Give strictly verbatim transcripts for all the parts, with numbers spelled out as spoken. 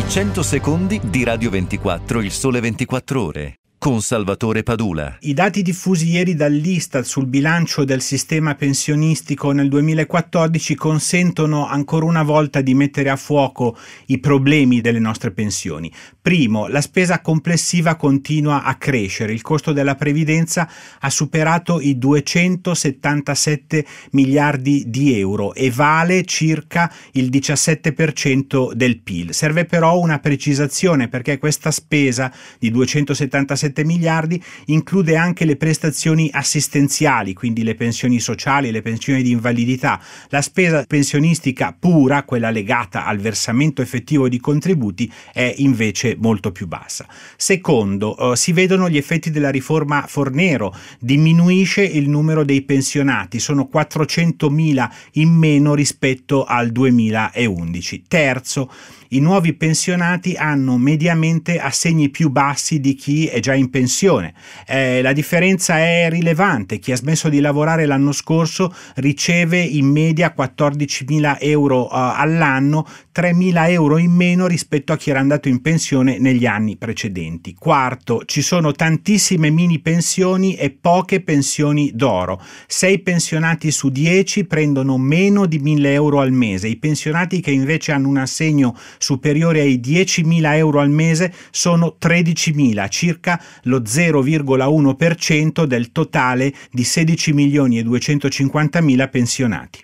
I cento secondi di Radio ventiquattro, il sole ventiquattro ore, con Salvatore Padula. I dati diffusi ieri dall'Istat sul bilancio del sistema pensionistico nel duemilaquattordici consentono ancora una volta di mettere a fuoco i problemi delle nostre pensioni. Primo, la spesa complessiva continua a crescere. Il costo della previdenza ha superato i duecentosettantasette miliardi di euro e vale circa il diciassette per cento del P I L. Serve però una precisazione, perché questa spesa di duecentosettantasette miliardi include anche le prestazioni assistenziali, quindi le pensioni sociali, le pensioni di invalidità. La spesa pensionistica pura, quella legata al versamento effettivo di contributi, è invece molto più bassa. Secondo, eh, si vedono gli effetti della riforma Fornero. Diminuisce il numero dei pensionati, sono quattrocentomila in meno rispetto al duemilaundici. Terzo, i nuovi pensionati hanno mediamente assegni più bassi di chi è già in pensione. Eh, la differenza è rilevante. Chi ha smesso di lavorare l'anno scorso riceve in media quattordicimila euro uh, all'anno, tremila euro in meno rispetto a chi era andato in pensione negli anni precedenti. Quarto, ci sono tantissime mini pensioni e poche pensioni d'oro. Sei pensionati su dieci prendono meno di mille euro al mese. I pensionati che invece hanno un assegno superiore ai diecimila euro al mese sono tredicimila, circa lo zero virgola uno per cento del totale di sedici milioni e duecentocinquantamila pensionati.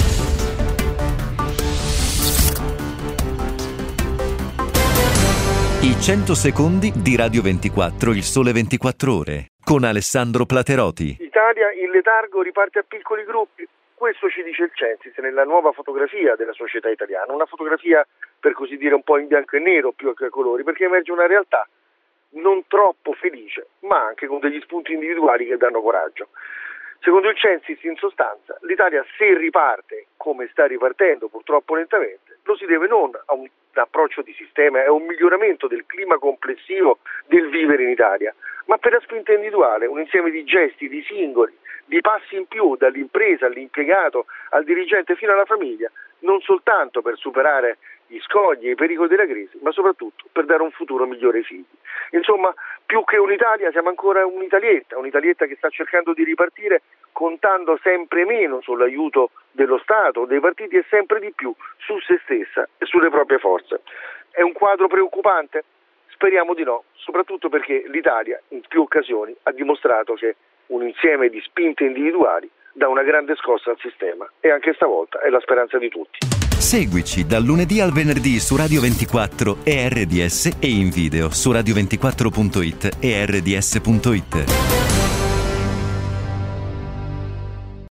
I cento secondi di Radio ventiquattro, il sole ventiquattro ore, con Alessandro Platerotti. L'Italia in letargo riparte a piccoli gruppi. Questo ci dice il Censis nella nuova fotografia della società italiana, una fotografia per così dire un po' in bianco e nero più che a colori, perché emerge una realtà non troppo felice, ma anche con degli spunti individuali che danno coraggio. Secondo il Censis, in sostanza, l'Italia, se riparte come sta ripartendo, purtroppo lentamente, lo si deve non a un approccio di sistema e a un miglioramento del clima complessivo del vivere in Italia, ma per la spinta individuale, un insieme di gesti, di singoli, di passi in più dall'impresa all'impiegato al dirigente fino alla famiglia, non soltanto per superare gli scogli e i pericoli della crisi, ma soprattutto per dare un futuro migliore ai figli. Insomma, più che un'Italia siamo ancora un'Italietta, un'Italietta che sta cercando di ripartire contando sempre meno sull'aiuto dello Stato, dei partiti e sempre di più su se stessa e sulle proprie forze. È un quadro preoccupante? Speriamo di no, soprattutto perché l'Italia in più occasioni ha dimostrato che un insieme di spinte individuali dà una grande scossa al sistema e anche stavolta è la speranza di tutti. Seguici dal lunedì al venerdì su Radio ventiquattro e R D S e in video su radio ventiquattro punto it e R D S punto it.